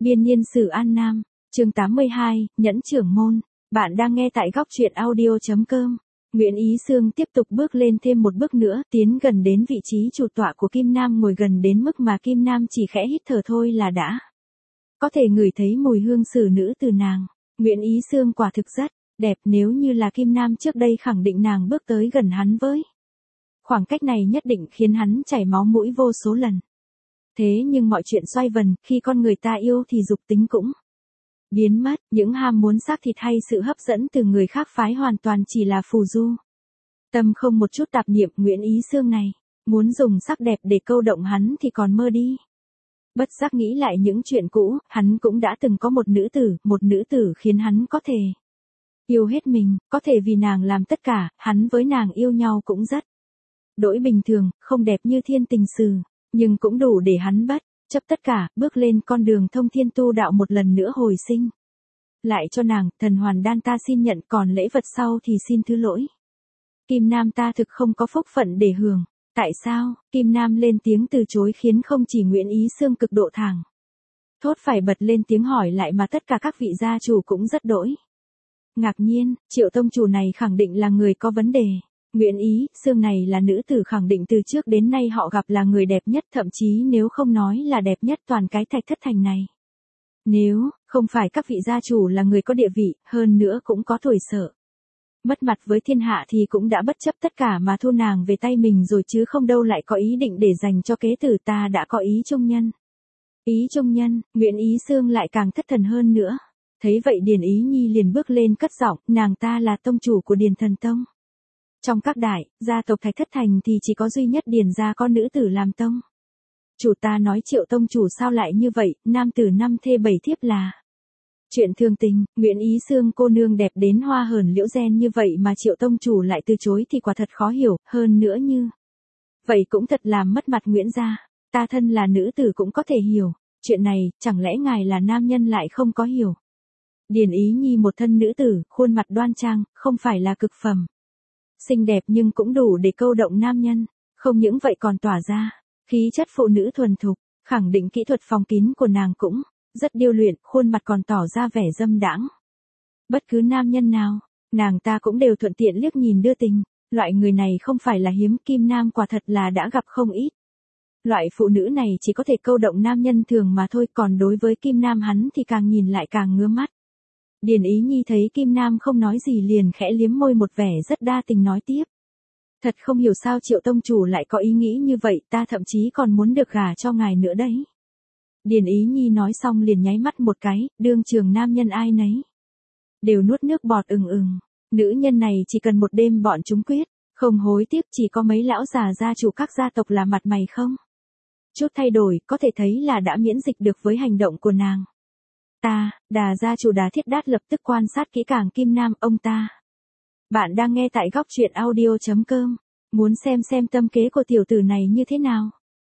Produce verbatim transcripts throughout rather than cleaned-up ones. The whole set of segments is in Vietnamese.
Biên niên sử An Nam, chương tám mươi hai, Nhẫn trưởng môn. Bạn đang nghe tại góc truyện audio chấm com. Nguyễn Ý Xương tiếp tục bước lên thêm một bước nữa, tiến gần đến vị trí chủ tọa của Kim Nam, ngồi gần đến mức mà Kim Nam chỉ khẽ hít thở thôi là đã có thể ngửi thấy mùi hương xử nữ từ nàng. Nguyễn Ý Xương quả thực rất đẹp, nếu như là Kim Nam trước đây khẳng định nàng bước tới gần hắn với khoảng cách này nhất định khiến hắn chảy máu mũi vô số lần. Thế nhưng mọi chuyện xoay vần, khi con người ta yêu thì dục tính cũng biến mất, những ham muốn xác thịt hay sự hấp dẫn từ người khác phái hoàn toàn chỉ là phù du. Tâm không một chút tạp niệm, Nguyễn Ý Xương này, muốn dùng sắc đẹp để câu động hắn thì còn mơ đi. Bất giác nghĩ lại những chuyện cũ, hắn cũng đã từng có một nữ tử, một nữ tử khiến hắn có thể yêu hết mình, có thể vì nàng làm tất cả, hắn với nàng yêu nhau cũng rất đỗi bình thường, không đẹp như thiên tình sử, nhưng cũng đủ để hắn bất chấp tất cả, bước lên con đường thông thiên tu đạo một lần nữa hồi sinh. Lại cho nàng, thần hoàn đan ta xin nhận, còn lễ vật sau thì xin thứ lỗi. Kim Nam ta thực không có phúc phận để hưởng. Tại sao? Kim Nam lên tiếng từ chối khiến không chỉ Nguyễn Ý Xương cực độ thẳng thốt phải bật lên tiếng hỏi lại mà tất cả các vị gia chủ cũng rất đỗi ngạc nhiên. Triệu tông chủ này khẳng định là người có vấn đề. Nguyễn Ý Xương này là nữ tử khẳng định từ trước đến nay họ gặp là người đẹp nhất, thậm chí nếu không nói là đẹp nhất toàn cái Thạch Thất Thành này. Nếu không phải các vị gia chủ là người có địa vị, hơn nữa cũng có tuổi sợ mất mặt với thiên hạ thì cũng đã bất chấp tất cả mà thu nàng về tay mình rồi chứ không đâu lại có ý định để dành cho kế tử. Ta đã có ý trung nhân. Ý trung nhân, Nguyễn Ý Xương lại càng thất thần hơn nữa. Thấy vậy Điền Ý Nhi liền bước lên cất giọng, nàng ta là tông chủ của Điền Thần Tông. Trong các đại gia tộc Thạch Thất Thành thì chỉ có duy nhất Điền gia có nữ tử làm tông chủ. Ta nói Triệu tông chủ sao lại như vậy, nam tử năm thê bảy thiếp là chuyện thường tình. Nguyễn Ý Xương cô nương đẹp đến hoa hờn liễu gen như vậy mà Triệu tông chủ lại từ chối thì quả thật khó hiểu, hơn nữa như vậy cũng thật làm mất mặt Nguyễn gia. Ta thân là nữ tử cũng có thể hiểu chuyện này, chẳng lẽ ngài là nam nhân lại không có hiểu? Điền Ý Nhi một thân nữ tử, khuôn mặt đoan trang, không phải là cực phẩm xinh đẹp nhưng cũng đủ để câu động nam nhân, không những vậy còn tỏa ra khí chất phụ nữ thuần thục, khẳng định kỹ thuật phòng kín của nàng cũng rất điêu luyện, khuôn mặt còn tỏ ra vẻ dâm đãng. Bất cứ nam nhân nào, nàng ta cũng đều thuận tiện liếc nhìn đưa tình, loại người này không phải là hiếm, Kim Nam quả thật là đã gặp không ít. Loại phụ nữ này chỉ có thể câu động nam nhân thường mà thôi, còn đối với Kim Nam hắn thì càng nhìn lại càng ngứa mắt. Điền Ý Nhi thấy Kim Nam không nói gì liền khẽ liếm môi một vẻ rất đa tình nói tiếp. Thật không hiểu sao Triệu tông chủ lại có ý nghĩ như vậy, ta thậm chí còn muốn được gả cho ngài nữa đấy. Điền Ý Nhi nói xong liền nháy mắt một cái, đương trường nam nhân ai nấy đều nuốt nước bọt ừng ừng. Nữ nhân này chỉ cần một đêm bọn chúng quyết không hối tiếc, chỉ có mấy lão già gia chủ các gia tộc là mặt mày không chút thay đổi, có thể thấy là đã miễn dịch được với hành động của nàng. Ta, Đà gia chủ Đà Thiết Đát lập tức quan sát kỹ càng Kim Nam, ông ta. Bạn đang nghe tại góc truyện audio chấm com, muốn xem xem tâm kế của tiểu tử này như thế nào.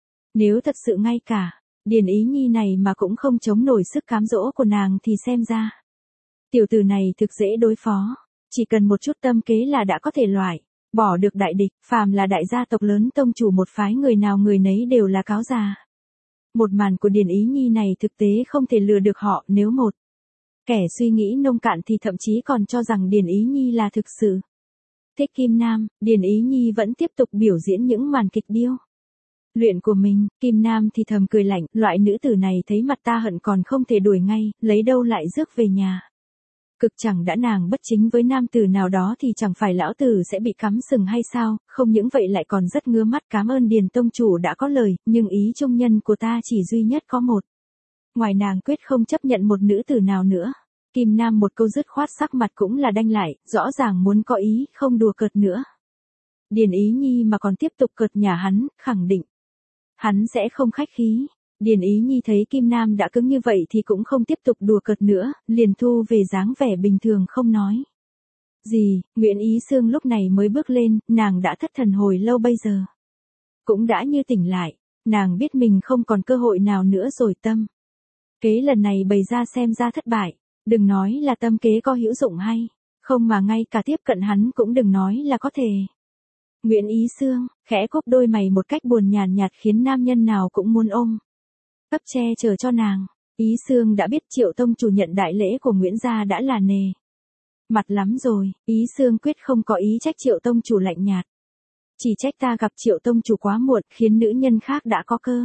Nếu thật sự ngay cả Điền Ý Nhi này mà cũng không chống nổi sức cám dỗ của nàng thì xem ra tiểu tử này thực dễ đối phó, chỉ cần một chút tâm kế là đã có thể loại bỏ được đại địch. Phàm là đại gia tộc lớn tông chủ một phái, người nào người nấy đều là cáo già. Một màn của Điền Ý Nhi này thực tế không thể lừa được họ, nếu một kẻ suy nghĩ nông cạn thì thậm chí còn cho rằng Điền Ý Nhi là thực sự thích Kim Nam. Điền Ý Nhi vẫn tiếp tục biểu diễn những màn kịch điêu luyện của mình. Kim Nam thì thầm cười lạnh, loại nữ tử này thấy mặt ta hận còn không thể đuổi ngay, lấy đâu lại rước về nhà. Cực chẳng đã nàng bất chính với nam tử nào đó thì chẳng phải lão tử sẽ bị cắm sừng hay sao, không những vậy lại còn rất ngứa mắt. Cảm ơn Điền tông chủ đã có lời, nhưng ý trung nhân của ta chỉ duy nhất có một. Ngoài nàng quyết không chấp nhận một nữ tử nào nữa. Kim Nam một câu dứt khoát, sắc mặt cũng là đanh lại, rõ ràng muốn có ý không đùa cợt nữa. Điền Ý Nhi mà còn tiếp tục cợt nhả hắn, khẳng định hắn sẽ không khách khí. Điền Ý Nhi thấy Kim Nam đã cứng như vậy thì cũng không tiếp tục đùa cợt nữa, liền thu về dáng vẻ bình thường không nói gì. Nguyễn Ý Xương lúc này mới bước lên, nàng đã thất thần hồi lâu bây giờ cũng đã như tỉnh lại, nàng biết mình không còn cơ hội nào nữa rồi. Tâm kế lần này bày ra xem ra thất bại, đừng nói là tâm kế có hữu dụng hay không mà ngay cả tiếp cận hắn cũng đừng nói là có thể. Nguyễn Ý Xương khẽ cúp đôi mày một cách buồn nhàn nhạt khiến nam nhân nào cũng muốn ôm ấp che chở cho nàng. Ý Xương đã biết Triệu tông chủ nhận đại lễ của Nguyễn gia đã là nề mặt lắm rồi, Ý Xương quyết không có ý trách Triệu tông chủ lạnh nhạt. Chỉ trách ta gặp Triệu tông chủ quá muộn, khiến nữ nhân khác đã có cơ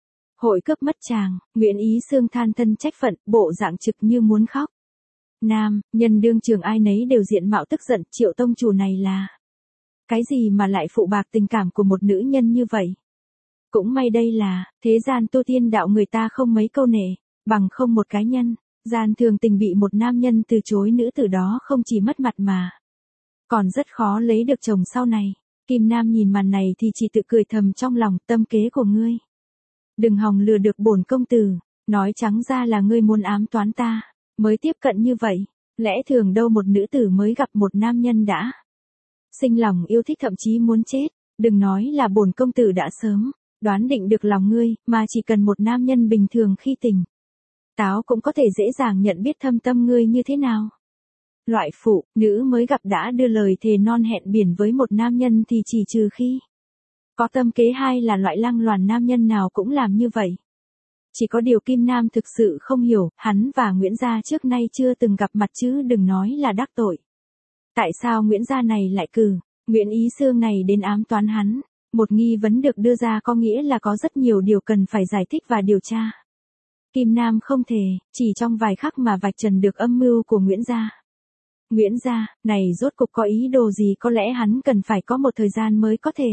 hội cướp mất chàng. Nguyễn Ý Xương than thân trách phận, bộ dạng trực như muốn khóc. Nam, nhân đương trường ai nấy đều diện mạo tức giận, Triệu tông chủ này là cái gì mà lại phụ bạc tình cảm của một nữ nhân như vậy? Cũng may đây là thế gian tu tiên đạo, người ta không mấy câu nể, bằng không một cái nhân gian thường tình bị một nam nhân từ chối, nữ tử đó không chỉ mất mặt mà còn rất khó lấy được chồng sau này. Kim Nam nhìn màn này thì chỉ tự cười thầm trong lòng, tâm kế của ngươi đừng hòng lừa được bổn công tử, nói trắng ra là ngươi muốn ám toán ta mới tiếp cận như vậy. Lẽ thường đâu một nữ tử mới gặp một nam nhân đã sinh lòng yêu thích, thậm chí muốn chết, đừng nói là bổn công tử đã sớm đoán định được lòng ngươi, mà chỉ cần một nam nhân bình thường khi tỉnh táo cũng có thể dễ dàng nhận biết thâm tâm ngươi như thế nào. Loại phụ nữ mới gặp đã đưa lời thề non hẹn biển với một nam nhân thì chỉ trừ khi có tâm kế, hay là loại lăng loàn nam nhân nào cũng làm như vậy. Chỉ có điều Kim Nam thực sự không hiểu, hắn và Nguyễn gia trước nay chưa từng gặp mặt chứ đừng nói là đắc tội. Tại sao Nguyễn gia này lại cử Nguyễn Ý Xương này đến ám toán hắn? Một nghi vấn được đưa ra có nghĩa là có rất nhiều điều cần phải giải thích và điều tra. Kim Nam không thể chỉ trong vài khắc mà vạch trần được âm mưu của Nguyễn gia. Nguyễn gia này rốt cục có ý đồ gì? Có lẽ hắn cần phải có một thời gian mới có thể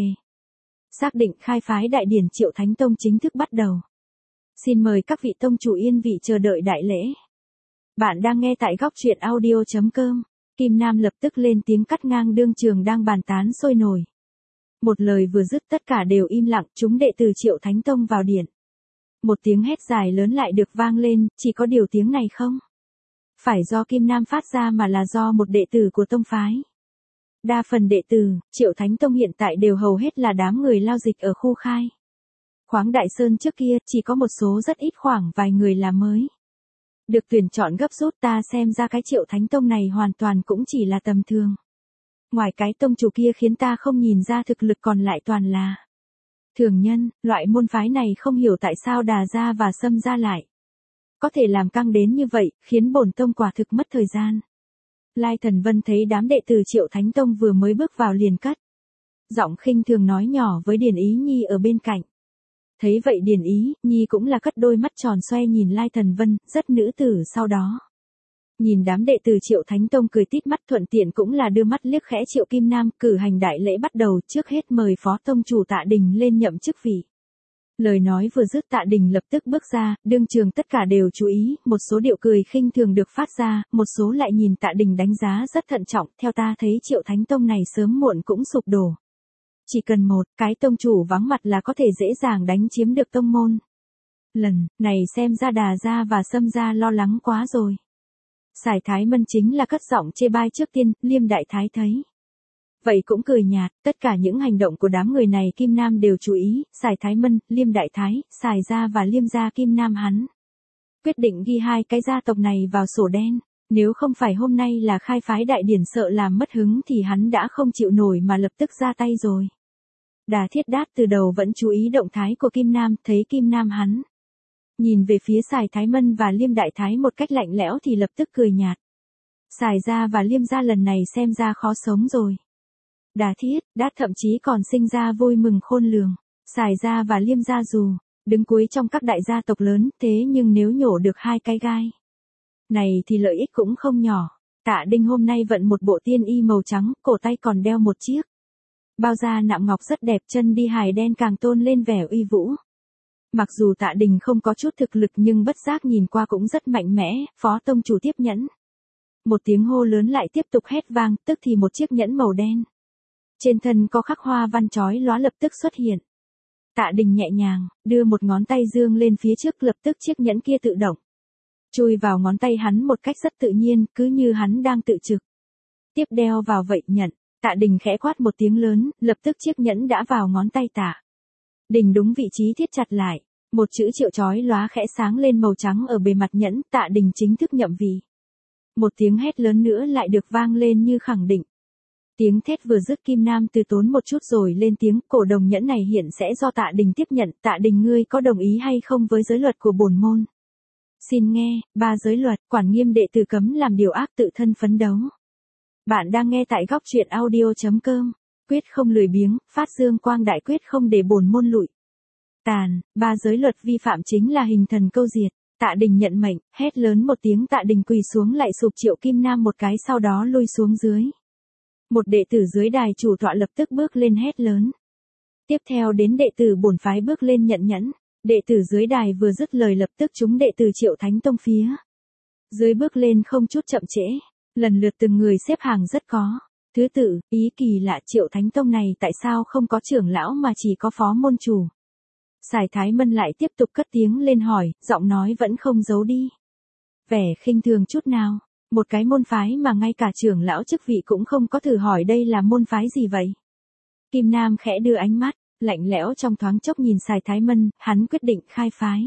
xác định. Khai phái đại điển Triệu Thánh Tông chính thức bắt đầu. Xin mời các vị tông chủ yên vị chờ đợi đại lễ. Bạn đang nghe tại góc truyện audio chấm com. Kim Nam lập tức lên tiếng cắt ngang đương trường đang bàn tán sôi nổi. Một lời vừa dứt tất cả đều im lặng, chúng đệ tử Triệu Thánh Tông vào điện. Một tiếng hét dài lớn lại được vang lên, chỉ có điều tiếng này không phải do Kim Nam phát ra mà là do một đệ tử của tông phái. Đa phần đệ tử Triệu Thánh Tông hiện tại đều hầu hết là đám người lao dịch ở khu khai khoáng Đại Sơn trước kia, chỉ có một số rất ít khoảng vài người là mới được tuyển chọn gấp rút. Ta xem ra cái Triệu Thánh Tông này hoàn toàn cũng chỉ là tầm thường. Ngoài cái tông chủ kia khiến ta không nhìn ra thực lực, còn lại toàn là thường nhân. Loại môn phái này không hiểu tại sao Đà gia và Sâm gia lại có thể làm căng đến như vậy, khiến bổn tông quả thực mất thời gian. Lai Thần Vân thấy đám đệ tử Triệu Thánh Tông vừa mới bước vào liền cất giọng khinh thường nói nhỏ với Điền Ý Nhi ở bên cạnh. Thấy vậy Điền Ý Nhi cũng là cất đôi mắt tròn xoe nhìn Lai Thần Vân, rất nữ tử. Sau đó nhìn đám đệ tử Triệu Thánh Tông cười tít mắt, thuận tiện cũng là đưa mắt liếc khẽ Triệu Kim Nam. Cử hành đại lễ bắt đầu, trước hết mời phó tông chủ Tạ Đình lên nhậm chức vị. Lời nói vừa dứt Tạ Đình lập tức bước ra, đương trường tất cả đều chú ý, một số điệu cười khinh thường được phát ra, một số lại nhìn Tạ Đình đánh giá rất thận trọng. Theo ta thấy Triệu Thánh Tông này sớm muộn cũng sụp đổ. Chỉ cần một cái tông chủ vắng mặt là có thể dễ dàng đánh chiếm được tông môn. Lần này xem ra Đà gia và Sâm gia lo lắng quá rồi. Sài Thái Mân chính là cất giọng chê bai trước tiên. Liêm Đại Thái thấy vậy cũng cười nhạt. Tất cả những hành động của đám người này Kim Nam đều chú ý. Sài Thái Mân, Liêm Đại Thái, Sài gia và Liêm gia Kim Nam hắn quyết định ghi hai cái gia tộc này vào sổ đen. Nếu không phải hôm nay là khai phái đại điển sợ làm mất hứng thì hắn đã không chịu nổi mà lập tức ra tay rồi. Đà Thiết Đát từ đầu vẫn chú ý động thái của Kim Nam, thấy Kim Nam hắn nhìn về phía Sài Thái Mân và Liêm Đại Thái một cách lạnh lẽo thì lập tức cười nhạt. Sài gia và Liêm gia lần này xem ra khó sống rồi. Đà Thiết Đát thậm chí còn sinh ra vui mừng khôn lường. Sài gia và Liêm gia dù đứng cuối trong các đại gia tộc lớn, thế nhưng nếu nhổ được hai cái gai này thì lợi ích cũng không nhỏ. Tạ Đinh hôm nay vận một bộ tiên y màu trắng, cổ tay còn đeo một chiếc bao da nạm ngọc rất đẹp, chân đi hài đen càng tôn lên vẻ uy vũ. Mặc dù Tạ Đình không có chút thực lực nhưng bất giác nhìn qua cũng rất mạnh mẽ. Phó tông chủ tiếp nhẫn. Một tiếng hô lớn lại tiếp tục hét vang, tức thì một chiếc nhẫn màu đen trên thân có khắc hoa văn chói lóa lập tức xuất hiện. Tạ Đình nhẹ nhàng đưa một ngón tay dương lên phía trước, lập tức chiếc nhẫn kia tự động chui vào ngón tay hắn một cách rất tự nhiên, cứ như hắn đang tự trực tiếp đeo vào vậy. Nhận. Tạ Đình khẽ quát một tiếng lớn, lập tức chiếc nhẫn đã vào ngón tay Tạ Đình đúng vị trí thiết chặt lại. Một chữ Triệu chói lóa khẽ sáng lên màu trắng ở bề mặt nhẫn. Tạ Đình chính thức nhậm vị. Một tiếng hét lớn nữa lại được vang lên như khẳng định. Tiếng thét vừa dứt Kim Nam từ tốn một chút rồi lên tiếng, cổ đồng nhẫn này hiện sẽ do Tạ Đình tiếp nhận. Tạ Đình ngươi có đồng ý hay không với giới luật của bổn môn? Xin nghe, ba giới luật, quản nghiêm đệ tử cấm làm điều ác tự thân phấn đấu. Bạn đang nghe tại góc truyện audio.com. Quyết không lười biếng, phát dương quang đại, quyết không để bổn môn lụi. Tàn, ba giới luật vi phạm chính là hình thần câu diệt. Tạ Đình nhận mệnh, hét lớn một tiếng, Tạ Đình quỳ xuống lại sụp Triệu Kim Nam một cái, sau đó lui xuống dưới. Một đệ tử dưới đài chủ tọa lập tức bước lên hét lớn. Tiếp theo đến đệ tử bổn phái bước lên nhận nhẫn. Đệ tử dưới đài vừa dứt lời lập tức chúng đệ tử Triệu Thánh Tông phía dưới bước lên không chút chậm trễ, lần lượt từng người xếp hàng rất có thứ tự, ý kỳ lạ, Triệu Thánh Tông này tại sao không có trưởng lão mà chỉ có phó môn chủ. Sài Thái Mân lại tiếp tục cất tiếng lên hỏi, giọng nói vẫn không giấu đi vẻ khinh thường chút nào. Một cái môn phái mà ngay cả trưởng lão chức vị cũng không có, thử hỏi đây là môn phái gì vậy? Kim Nam khẽ đưa ánh mắt lạnh lẽo trong thoáng chốc nhìn Sài Thái Mân, hắn quyết định khai phái.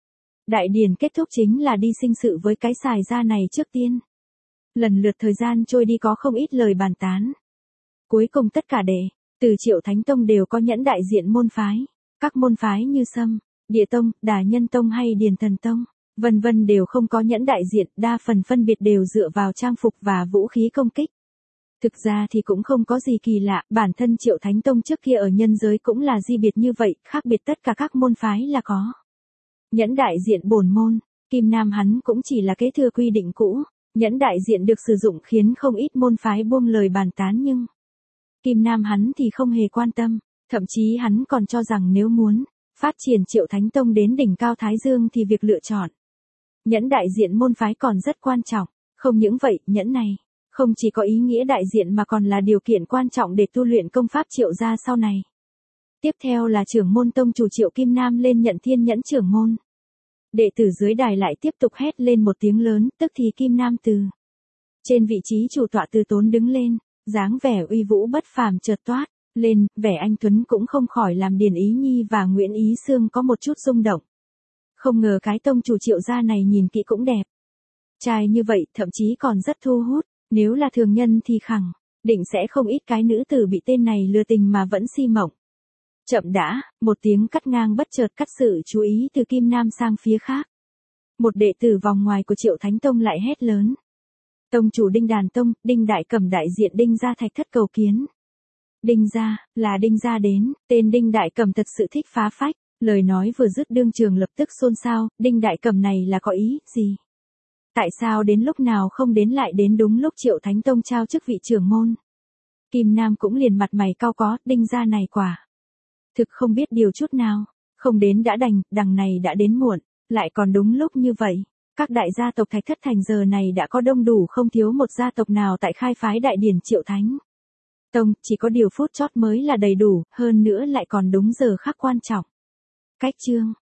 Đại điển kết thúc chính là đi sinh sự với cái Sài gia này trước tiên. Lần lượt thời gian trôi đi có không ít lời bàn tán. Cuối cùng tất cả đệ từ Triệu Thánh Tông đều có nhẫn đại diện môn phái. Các môn phái như Sâm, Địa Tông, Đà Nhân Tông hay Điền Thần Tông, vân vân đều không có nhẫn đại diện, đa phần phân biệt đều dựa vào trang phục và vũ khí công kích. Thực ra thì cũng không có gì kỳ lạ, bản thân Triệu Thánh Tông trước kia ở nhân giới cũng là di biệt như vậy, khác biệt tất cả các môn phái là có nhẫn đại diện bổn môn. Kim Nam hắn cũng chỉ là kế thừa quy định cũ, nhẫn đại diện được sử dụng khiến không ít môn phái buông lời bàn tán, nhưng Kim Nam hắn thì không hề quan tâm, thậm chí hắn còn cho rằng nếu muốn phát triển Triệu Thánh Tông đến đỉnh cao Thái Dương thì việc lựa chọn nhẫn đại diện môn phái còn rất quan trọng. Không những vậy, nhẫn này không chỉ có ý nghĩa đại diện mà còn là điều kiện quan trọng để tu luyện công pháp Triệu gia sau này. Tiếp theo là trưởng môn tông chủ Triệu Kim Nam lên nhận thiên nhẫn trưởng môn. Đệ tử dưới đài lại tiếp tục hét lên một tiếng lớn, tức thì Kim Nam từ trên vị trí chủ tọa từ tốn đứng lên, dáng vẻ uy vũ bất phàm chợt toát lên, vẻ anh tuấn cũng không khỏi làm Điền Ý Nhi và Nguyễn Ý Sương có một chút rung động. Không ngờ cái tông chủ Triệu gia này nhìn kỹ cũng đẹp trai như vậy, thậm chí còn rất thu hút. Nếu là thường nhân thì khẳng định sẽ không ít cái nữ tử bị tên này lừa tình mà vẫn si mộng. Chậm đã, một tiếng cắt ngang bất chợt cắt sự chú ý từ Kim Nam sang phía khác. Một đệ tử vòng ngoài của Triệu Thánh Tông lại hét lớn. Tông chủ Đinh Đàn Tông, Đinh Đại Cẩm đại diện Đinh gia thạch thất cầu kiến. Đinh gia, là Đinh gia đến, tên Đinh Đại Cẩm thật sự thích phá phách, lời nói vừa dứt đương trường lập tức xôn xao, Đinh Đại Cẩm này là có ý gì? Tại sao đến lúc nào không đến lại đến đúng lúc Triệu Thánh Tông trao chức vị trưởng môn? Kim Nam cũng liền mặt mày cau có, Đinh gia này quả thực không biết điều chút nào, không đến đã đành, đằng này đã đến muộn, lại còn đúng lúc như vậy. Các đại gia tộc Thạch Thất Thành giờ này đã có đông đủ, không thiếu một gia tộc nào tại khai phái đại điển Triệu Thánh Tông, chỉ có điều phút chót mới là đầy đủ, hơn nữa lại còn đúng giờ khắc quan trọng. Cách chương